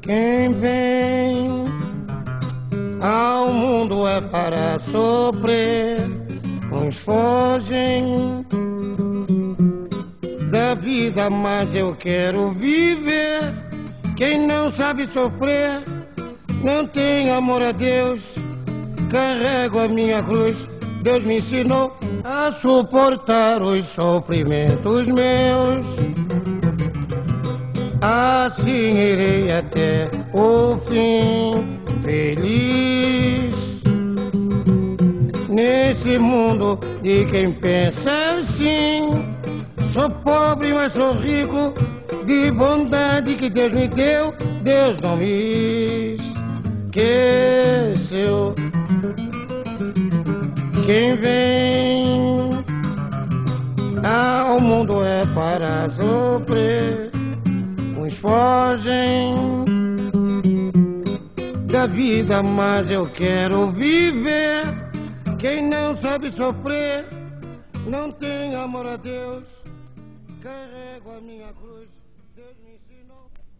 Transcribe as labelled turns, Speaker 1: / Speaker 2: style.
Speaker 1: Quem vem ao mundo é para sofrer, uns fogem da vida, mas eu quero viver. Quem não sabe sofrer, não tem amor a Deus. Carrego a minha cruz, Deus me ensinou a suportar os sofrimentos meus. Assim irei até o fim, feliz nesse mundo de quem pensa assim. Sou pobre, mas sou rico de bondade que Deus me deu. Deus não me esqueceu. Quem vem ao mundo é para sofrer, uns fogem da vida, mas eu quero viver. Quem não sabe sofrer, não tem amor a Deus. Carrego a minha cruz, Deus me ensinou.